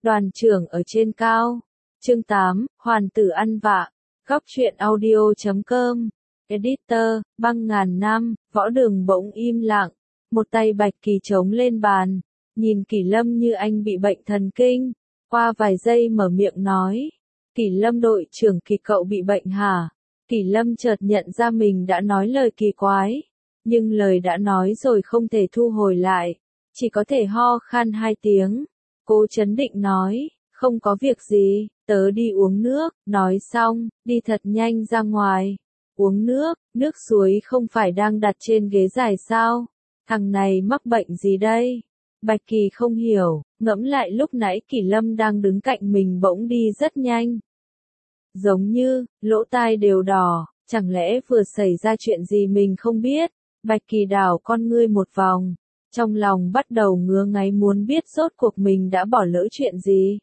Đoàn trưởng ở trên cao. Chương 8, Hoàn tử ăn vạ. Góc truyện audio.com. Editor, băng ngàn năm, Võ Đường bỗng im lặng. Một tay Bạch Kỳ chống lên bàn. Nhìn Kỳ Lâm như anh bị bệnh thần kinh. Qua vài giây mở miệng nói. Kỳ Lâm đội trưởng Kỳ, cậu bị bệnh hả? Kỳ Lâm chợt nhận ra mình đã nói lời kỳ quái. Nhưng lời đã nói rồi không thể thu hồi lại. Chỉ có thể ho khan 2 tiếng. Cô trấn định nói, không có việc gì, tớ đi uống nước. Nói xong, đi thật nhanh ra ngoài. Uống nước, nước suối không phải đang đặt trên ghế dài sao? Thằng này mắc bệnh gì đây? Bạch Kỳ không hiểu, ngẫm lại lúc nãy Kỳ Lâm đang đứng cạnh mình bỗng đi rất nhanh. Giống như, lỗ tai đều đỏ, chẳng lẽ vừa xảy ra chuyện gì mình không biết? Bạch Kỳ đảo con ngươi một vòng. Trong lòng bắt đầu ngứa ngáy muốn biết rốt cuộc mình đã bỏ lỡ chuyện gì.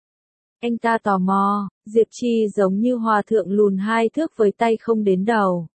Anh ta tò mò, Diệp Chi giống như hòa thượng lùn 2 thước với tay không đến đầu.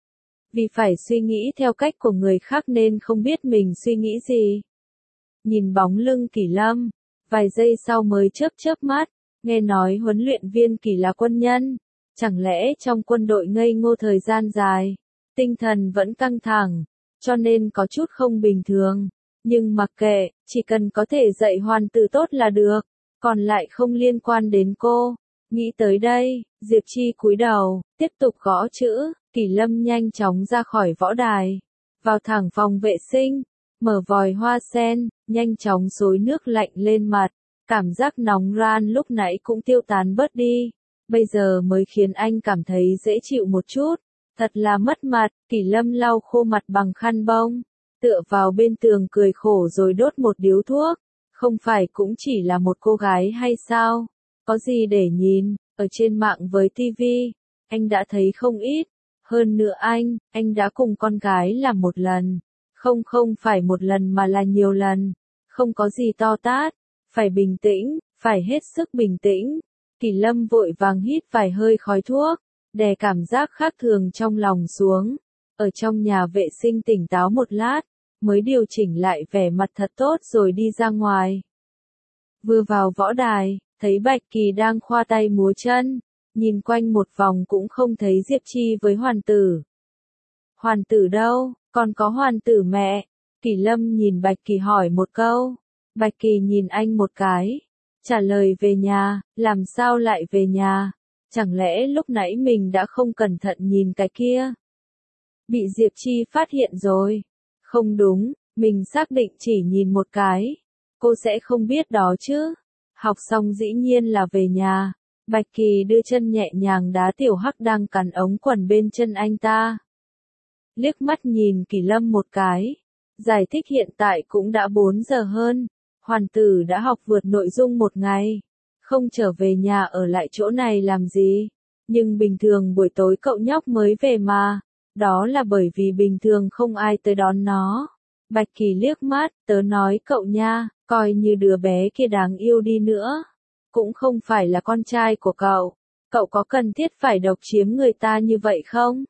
Vì phải suy nghĩ theo cách của người khác nên không biết mình suy nghĩ gì. Nhìn bóng lưng Kỳ Lâm, vài giây sau mới chớp mắt, nghe nói huấn luyện viên Kỳ là quân nhân. Chẳng lẽ trong quân đội ngây ngô thời gian dài, tinh thần vẫn căng thẳng, cho nên có chút không bình thường. Nhưng mặc kệ, chỉ cần có thể dạy hoàn tử tốt là được, còn lại không liên quan đến cô. Nghĩ tới đây, Diệp Chi cúi đầu, tiếp tục gõ chữ. Kỳ Lâm nhanh chóng ra khỏi võ đài, vào thẳng phòng vệ sinh, mở vòi hoa sen, nhanh chóng xối nước lạnh lên mặt. Cảm giác nóng ran lúc nãy cũng tiêu tán bớt đi, bây giờ mới khiến anh cảm thấy dễ chịu một chút. Thật là mất mặt. Kỳ Lâm lau khô mặt bằng khăn bông, tựa vào bên tường cười khổ rồi đốt một điếu thuốc. Không phải cũng chỉ là một cô gái hay sao? Có gì để nhìn, ở trên mạng với tivi, anh đã thấy không ít. Hơn nữa anh đã cùng con gái làm một lần. Không phải một lần mà là nhiều lần. Không có gì to tát. Phải bình tĩnh, phải hết sức bình tĩnh. Kỳ Lâm vội vàng hít vài hơi khói thuốc, đè cảm giác khác thường trong lòng xuống. Ở trong nhà vệ sinh tỉnh táo một lát, mới điều chỉnh lại vẻ mặt thật tốt rồi đi ra ngoài. Vừa vào võ đài, thấy Bạch Kỳ đang khoa tay múa chân, nhìn quanh một vòng cũng không thấy Diệp Chi với hoàn tử. Hoàn tử đâu, còn có hoàn tử mẹ? Kỳ Lâm nhìn Bạch Kỳ hỏi một câu. Bạch Kỳ nhìn anh một cái, trả lời về nhà. Làm sao lại về nhà? Chẳng lẽ lúc nãy mình đã không cẩn thận nhìn cái kia? Bị Diệp Chi phát hiện rồi. Không đúng, mình xác định chỉ nhìn một cái. Cô sẽ không biết đó chứ. Học xong dĩ nhiên là về nhà. Bạch Kỳ đưa chân nhẹ nhàng đá Tiểu Hắc đang cắn ống quần bên chân anh ta. Liếc mắt nhìn Kỳ Lâm một cái. Giải thích hiện tại cũng đã 4 giờ hơn. Hoàn tử đã học vượt nội dung 1 ngày. Không trở về nhà ở lại chỗ này làm gì. Nhưng bình thường buổi tối cậu nhóc mới về mà. Đó là bởi vì bình thường không ai tới đón nó. Bạch Kỳ liếc mắt, tớ nói cậu nha, coi như đứa bé kia đáng yêu đi nữa. Cũng không phải là con trai của cậu. Cậu có cần thiết phải độc chiếm người ta như vậy không?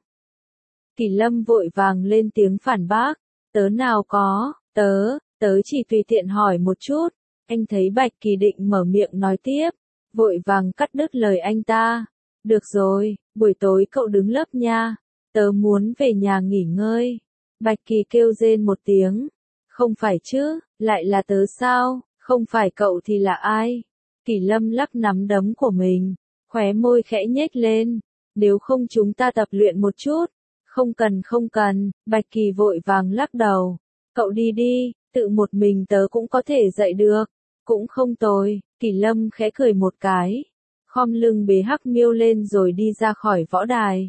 Kỳ Lâm vội vàng lên tiếng phản bác. Tớ nào có, tớ chỉ tùy tiện hỏi một chút. Anh thấy Bạch Kỳ định mở miệng nói tiếp, vội vàng cắt đứt lời anh ta. Được rồi, buổi tối cậu đứng lớp nha. Tớ muốn về nhà nghỉ ngơi. Bạch Kỳ kêu rên một tiếng. Không phải chứ, lại là tớ sao? Không phải cậu thì là ai? Kỳ Lâm lắc nắm đấm của mình, khóe môi khẽ nhếch lên. Nếu không chúng ta tập luyện một chút. Không cần, Bạch Kỳ vội vàng lắc đầu. Cậu đi đi, tự một mình tớ cũng có thể dạy được. Cũng không tồi. Kỳ Lâm khẽ cười một cái, khom lưng bế Hắc Miêu lên rồi đi ra khỏi võ đài.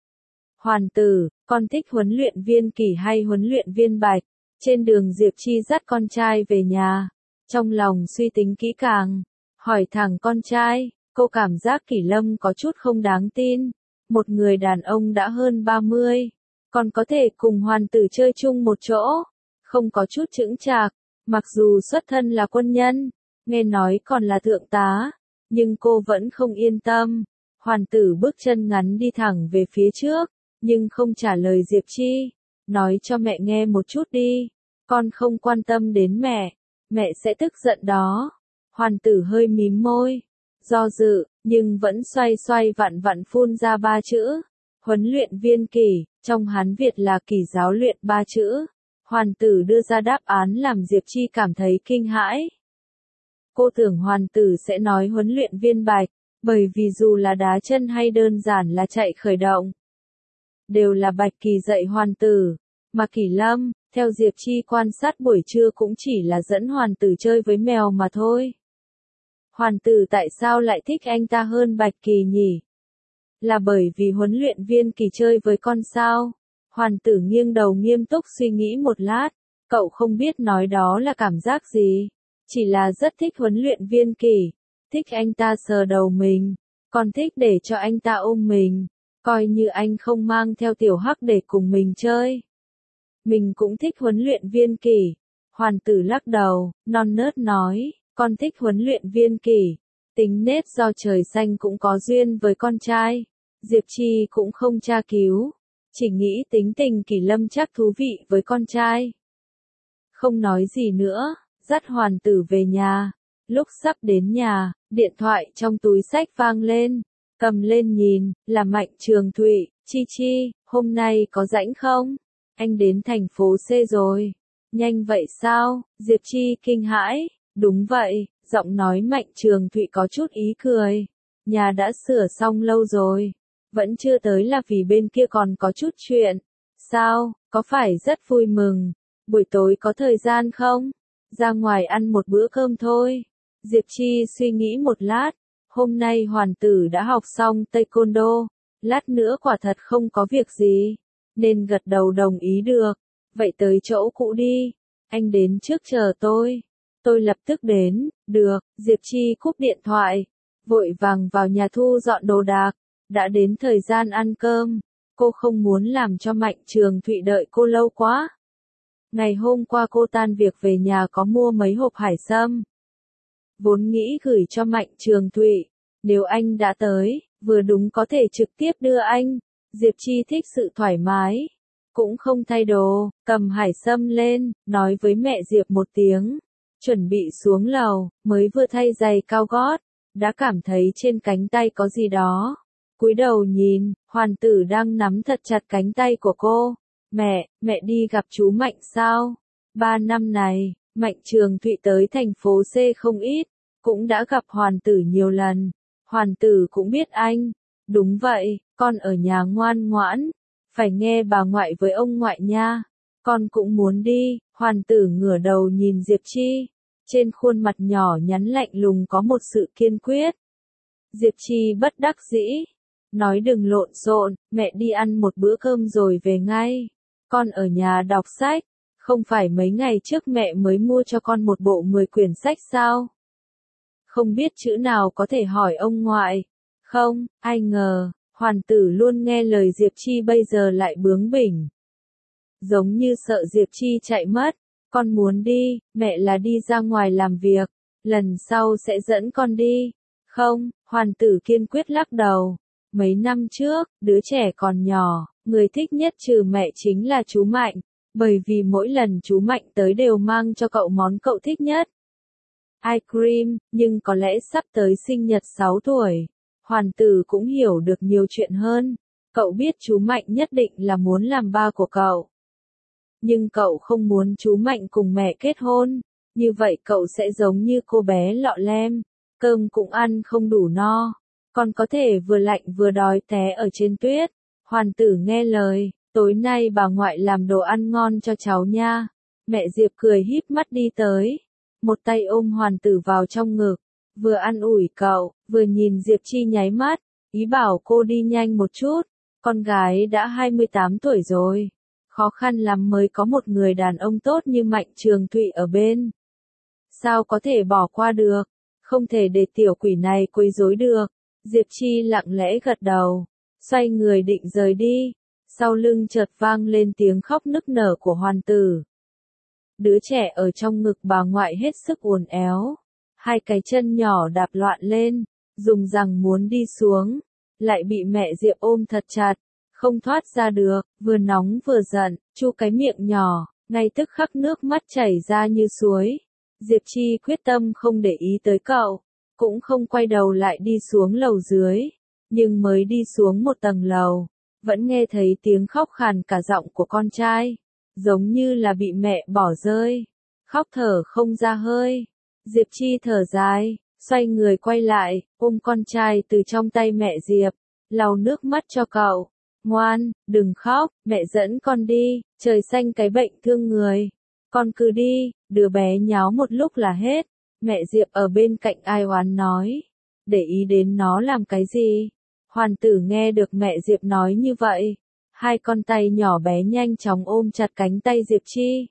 Hoàn tử, con thích huấn luyện viên Kỳ hay huấn luyện viên Bạch? Trên đường Diệp Chi dắt con trai về nhà, trong lòng suy tính kỹ càng, hỏi thẳng con trai. Cô cảm giác Kỳ Lâm có chút không đáng tin. Một người đàn ông đã hơn 30, còn có thể cùng hoàn tử chơi chung một chỗ, không có chút chững chạc. Mặc dù xuất thân là quân nhân, nghe nói còn là thượng tá, nhưng cô vẫn không yên tâm. Hoàn tử bước chân ngắn đi thẳng về phía trước, nhưng không trả lời Diệp Chi. Nói cho mẹ nghe một chút đi, con không quan tâm đến mẹ sẽ tức giận đó. Hoàn tử hơi mím môi, do dự, nhưng vẫn xoay xoay vặn vặn phun ra ba chữ. Huấn luyện viên Kỳ, trong Hán Việt là Kỳ giáo luyện ba chữ. Hoàn tử đưa ra đáp án làm Diệp Chi cảm thấy kinh hãi. Cô tưởng hoàn tử sẽ nói huấn luyện viên Bạch, bởi vì dù là đá chân hay đơn giản là chạy khởi động, đều là Bạch Kỳ dạy hoàn tử, mà Kỳ Lâm, theo Diệp Chi quan sát buổi trưa cũng chỉ là dẫn hoàn tử chơi với mèo mà thôi. Hoàn tử tại sao lại thích anh ta hơn Bạch Kỳ nhỉ? Là bởi vì huấn luyện viên Kỳ chơi với con sao? Hoàn tử nghiêng đầu nghiêm túc suy nghĩ một lát, cậu không biết nói đó là cảm giác gì, chỉ là rất thích huấn luyện viên Kỳ, thích anh ta sờ đầu mình, còn thích để cho anh ta ôm mình, coi như anh không mang theo tiểu hắc để cùng mình chơi. Mình cũng thích huấn luyện viên Kỳ. Hoàn tử lắc đầu, non nớt nói, con thích huấn luyện viên Kỳ. Tính nết do trời xanh cũng có duyên với con trai. Diệp Chi cũng không tra cứu, chỉ nghĩ tính tình Kỳ Lâm chắc thú vị với con trai. Không nói gì nữa, dắt hoàn tử về nhà. Lúc sắp đến nhà, điện thoại trong túi xách vang lên, cầm lên nhìn, là Mạnh Trường Thụy. Chi Chi, hôm nay có rảnh không? Anh đến thành phố C rồi. Nhanh vậy sao? Diệp Chi kinh hãi. Đúng vậy, giọng nói Mạnh Trường Thụy có chút ý cười. Nhà đã sửa xong lâu rồi. Vẫn chưa tới là vì bên kia còn có chút chuyện. Sao, có phải rất vui mừng? Buổi tối có thời gian không? Ra ngoài ăn một bữa cơm thôi. Diệp Chi suy nghĩ một lát. Hôm nay hoàn tử đã học xong taekwondo. Lát nữa quả thật không có việc gì, nên gật đầu đồng ý được. Vậy tới chỗ cũ đi. Anh đến trước chờ tôi. Tôi lập tức đến. Được. Diệp Chi cúp điện thoại, vội vàng vào nhà thu dọn đồ đạc. Đã đến thời gian ăn cơm. Cô không muốn làm cho Mạnh Trường Thụy đợi cô lâu quá. Ngày hôm qua cô tan việc về nhà có mua mấy hộp hải sâm. Vốn nghĩ gửi cho Mạnh Trường Thụy. Nếu anh đã tới, vừa đúng có thể trực tiếp đưa anh. Diệp Chi thích sự thoải mái. Cũng không thay đồ, cầm hải sâm lên, nói với mẹ Diệp một tiếng. Chuẩn bị xuống lầu, mới vừa thay giày cao gót. Đã cảm thấy trên cánh tay có gì đó. Cúi đầu nhìn, hoàn tử đang nắm thật chặt cánh tay của cô. Mẹ đi gặp chú Mạnh sao? 3 năm này, Mạnh Trường Thụy tới thành phố C không ít, cũng đã gặp hoàn tử nhiều lần. Hoàn tử cũng biết anh. Đúng vậy, con ở nhà ngoan ngoãn, phải nghe bà ngoại với ông ngoại nha. Con cũng muốn đi. Hoàn tử ngửa đầu nhìn Diệp Chi. Trên khuôn mặt nhỏ nhắn lạnh lùng có một sự kiên quyết. Diệp Chi bất đắc dĩ. Nói đừng lộn xộn, mẹ đi ăn một bữa cơm rồi về ngay. Con ở nhà đọc sách. Không phải mấy ngày trước mẹ mới mua cho con một bộ 10 quyển sách sao? Không biết chữ nào có thể hỏi ông ngoại. Không, ai ngờ, hoàn tử luôn nghe lời Diệp Chi bây giờ lại bướng bỉnh. Giống như sợ Diệp Chi chạy mất. Con muốn đi, mẹ là đi ra ngoài làm việc. Lần sau sẽ dẫn con đi. Không, hoàn tử kiên quyết lắc đầu. Mấy năm trước, đứa trẻ còn nhỏ, người thích nhất trừ mẹ chính là chú Mạnh. Bởi vì mỗi lần chú Mạnh tới đều mang cho cậu món cậu thích nhất. Ice cream, nhưng có lẽ sắp tới sinh nhật 6 tuổi. Hoàn tử cũng hiểu được nhiều chuyện hơn. Cậu biết chú Mạnh nhất định là muốn làm ba của cậu. Nhưng cậu không muốn chú Mạnh cùng mẹ kết hôn. Như vậy cậu sẽ giống như cô bé lọ lem. Cơm cũng ăn không đủ no. Còn có thể vừa lạnh vừa đói té ở trên tuyết. Hoàn tử nghe lời. Tối nay bà ngoại làm đồ ăn ngon cho cháu nha. Mẹ Diệp cười híp mắt đi tới. Một tay ôm hoàn tử vào trong ngực. Vừa an ủi cậu, vừa nhìn Diệp Chi nháy mắt. Ý bảo cô đi nhanh một chút. Con gái đã 28 tuổi rồi. Khó khăn lắm mới có một người đàn ông tốt như Mạnh Trường Thụy ở bên. Sao có thể bỏ qua được? Không thể để tiểu quỷ này quấy rối được. Diệp Chi lặng lẽ gật đầu. Xoay người định rời đi. Sau lưng chợt vang lên tiếng khóc nức nở của hoàn tử. Đứa trẻ ở trong ngực bà ngoại hết sức uốn éo. Hai cái chân nhỏ đạp loạn lên. Dùng rằng muốn đi xuống. Lại bị mẹ Diệp ôm thật chặt. Không thoát ra được, vừa nóng vừa giận, chu cái miệng nhỏ, ngay tức khắc nước mắt chảy ra như suối. Diệp Chi quyết tâm không để ý tới cậu, cũng không quay đầu lại đi xuống lầu dưới, nhưng mới đi xuống một tầng lầu, vẫn nghe thấy tiếng khóc khàn cả giọng của con trai, giống như là bị mẹ bỏ rơi, khóc thở không ra hơi. Diệp Chi thở dài, xoay người quay lại, ôm con trai từ trong tay mẹ Diệp, lau nước mắt cho cậu. Ngoan, đừng khóc, mẹ dẫn con đi, trời xanh cái bệnh thương người. Con cứ đi, đứa bé nháo một lúc là hết. Mẹ Diệp ở bên cạnh ai oán nói. Để ý đến nó làm cái gì? Hoàn tử nghe được mẹ Diệp nói như vậy. Hai con tay nhỏ bé nhanh chóng ôm chặt cánh tay Diệp Chi.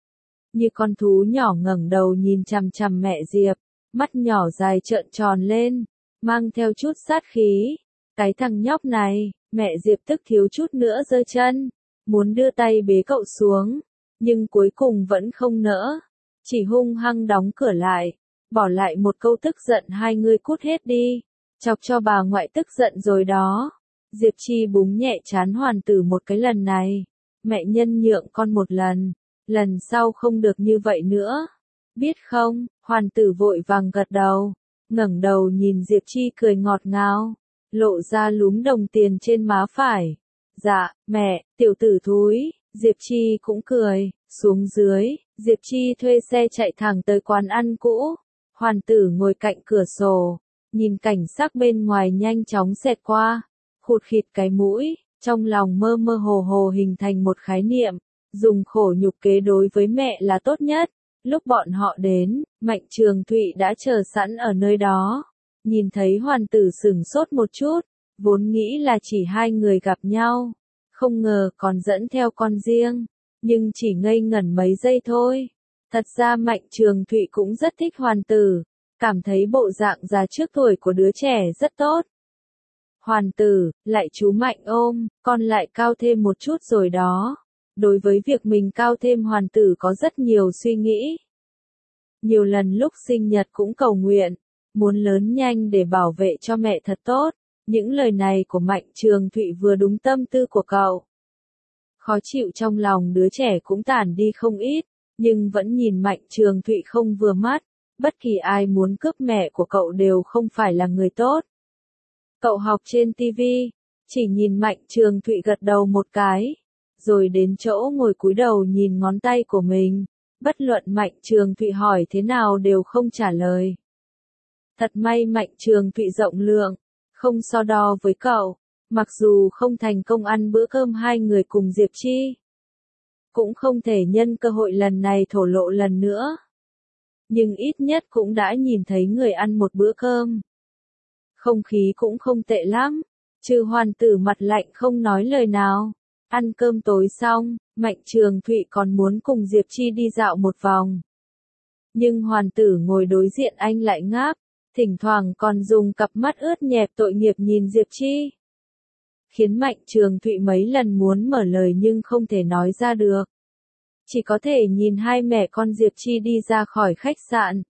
Như con thú nhỏ ngẩng đầu nhìn chằm chằm mẹ Diệp, mắt nhỏ dài trợn tròn lên, mang theo chút sát khí. Cái thằng nhóc này, mẹ Diệp tức thiếu chút nữa giơ chân, muốn đưa tay bế cậu xuống, nhưng cuối cùng vẫn không nỡ, chỉ hung hăng đóng cửa lại, bỏ lại một câu tức giận hai người cút hết đi, chọc cho bà ngoại tức giận rồi đó. Diệp Chi búng nhẹ trán Hoàn tử một cái lần này, mẹ nhân nhượng con một lần sau không được như vậy nữa, biết không? Hoàn tử vội vàng gật đầu, ngẩng đầu nhìn Diệp Chi cười ngọt ngào, lộ ra lúm đồng tiền trên má phải. Dạ, mẹ, tiểu tử thúi. Diệp Chi cũng cười, xuống dưới, Diệp Chi thuê xe chạy thẳng tới quán ăn cũ. Hoàn tử ngồi cạnh cửa sổ, nhìn cảnh sắc bên ngoài nhanh chóng xẹt qua, khụt khịt cái mũi, trong lòng mơ mơ hồ hồ hình thành một khái niệm, dùng khổ nhục kế đối với mẹ là tốt nhất. Lúc bọn họ đến, Mạnh Trường Thụy đã chờ sẵn ở nơi đó. Nhìn thấy Hoàn tử sửng sốt một chút, vốn nghĩ là chỉ hai người gặp nhau, không ngờ còn dẫn theo con riêng, nhưng chỉ ngây ngẩn mấy giây thôi. Thật ra Mạnh Trường Thụy cũng rất thích Hoàn tử, cảm thấy bộ dạng già trước tuổi của đứa trẻ rất tốt. Hoàn tử, lại chú Mạnh ôm, con lại cao thêm một chút rồi đó. Đối với việc mình cao thêm Hoàn tử có rất nhiều suy nghĩ. Nhiều lần lúc sinh nhật cũng cầu nguyện, muốn lớn nhanh để bảo vệ cho mẹ thật tốt. Những lời này của Mạnh Trường Thụy vừa đúng tâm tư của cậu. Khó chịu trong lòng đứa trẻ cũng tản đi không ít, nhưng vẫn nhìn Mạnh Trường Thụy không vừa mắt. Bất kỳ ai muốn cướp mẹ của cậu đều không phải là người tốt. Cậu học trên TV, chỉ nhìn Mạnh Trường Thụy gật đầu một cái, rồi đến chỗ ngồi cúi đầu nhìn ngón tay của mình. Bất luận Mạnh Trường Thụy hỏi thế nào đều không trả lời. Thật may Mạnh Trường Thụy rộng lượng, không so đo với cậu, mặc dù không thành công ăn bữa cơm hai người cùng Diệp Chi. Cũng không thể nhân cơ hội lần này thổ lộ lần nữa. Nhưng ít nhất cũng đã nhìn thấy người ăn một bữa cơm. Không khí cũng không tệ lắm, trừ Hoàn tử mặt lạnh không nói lời nào. Ăn cơm tối xong, Mạnh Trường Thụy còn muốn cùng Diệp Chi đi dạo một vòng. Nhưng Hoàn tử ngồi đối diện anh lại ngáp, thỉnh thoảng còn dùng cặp mắt ướt nhẹp tội nghiệp nhìn Diệp Chi. Khiến Mạnh Trường Thụy mấy lần muốn mở lời nhưng không thể nói ra được. Chỉ có thể nhìn hai mẹ con Diệp Chi đi ra khỏi khách sạn.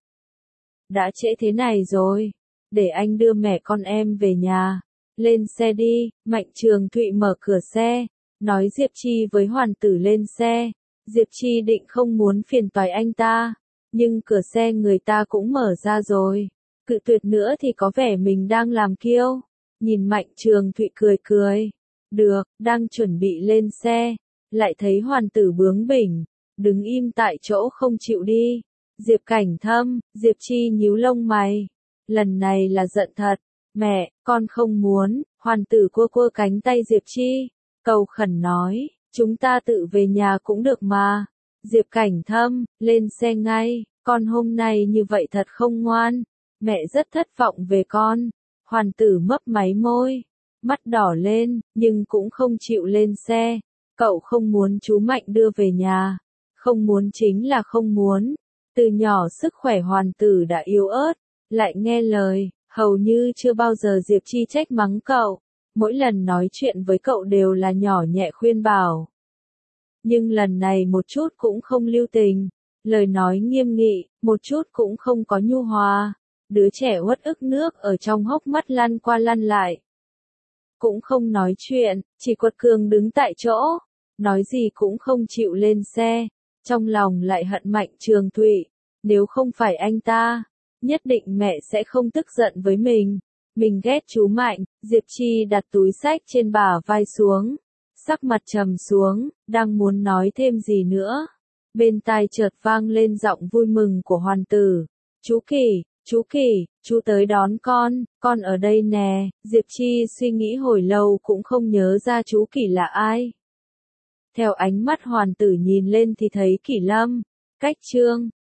Đã trễ thế này rồi, để anh đưa mẹ con em về nhà. Lên xe đi, Mạnh Trường Thụy mở cửa xe, nói Diệp Chi với Hoàn tử lên xe. Diệp Chi định không muốn phiền toái anh ta, nhưng cửa xe người ta cũng mở ra rồi. Cự tuyệt nữa thì có vẻ mình đang làm kiêu. Nhìn Mạnh Trường Thụy cười cười. Được, đang chuẩn bị lên xe, lại thấy Hoàn tử bướng bỉnh, đứng im tại chỗ không chịu đi. Diệp Cảnh Thâm, Diệp Chi nhíu lông mày. Lần này là giận thật. Mẹ, con không muốn. Hoàn tử cua cua cánh tay Diệp Chi, cầu khẩn nói, chúng ta tự về nhà cũng được mà. Diệp Cảnh Thâm, lên xe ngay, con hôm nay như vậy thật không ngoan. Mẹ rất thất vọng về con. Hoàn tử mấp máy môi, mắt đỏ lên, nhưng cũng không chịu lên xe. Cậu không muốn chú Mạnh đưa về nhà. Không muốn chính là không muốn. Từ nhỏ sức khỏe Hoàn tử đã yếu ớt, lại nghe lời, hầu như chưa bao giờ Diệp Chi trách mắng cậu. Mỗi lần nói chuyện với cậu đều là nhỏ nhẹ khuyên bảo. Nhưng lần này một chút cũng không lưu tình. Lời nói nghiêm nghị, một chút cũng không có nhu hòa. Đứa trẻ uất ức nước ở trong hốc mắt lăn qua lăn lại. Cũng không nói chuyện, chỉ quật cường đứng tại chỗ. Nói gì cũng không chịu lên xe. Trong lòng lại hận Mạnh Trường Thụy. Nếu không phải anh ta, nhất định mẹ sẽ không tức giận với mình. Mình ghét chú Mạnh, Diệp Chi đặt túi xách trên bả vai xuống. Sắc mặt trầm xuống, đang muốn nói thêm gì nữa. Bên tai chợt vang lên giọng vui mừng của Hoàn Tử. Chú Kỳ, chú tới đón con ở đây nè. Diệp Chi suy nghĩ hồi lâu cũng không nhớ ra chú Kỳ là ai. Theo ánh mắt Hoàn Tử nhìn lên thì thấy Kỷ Lâm, Cách Trương,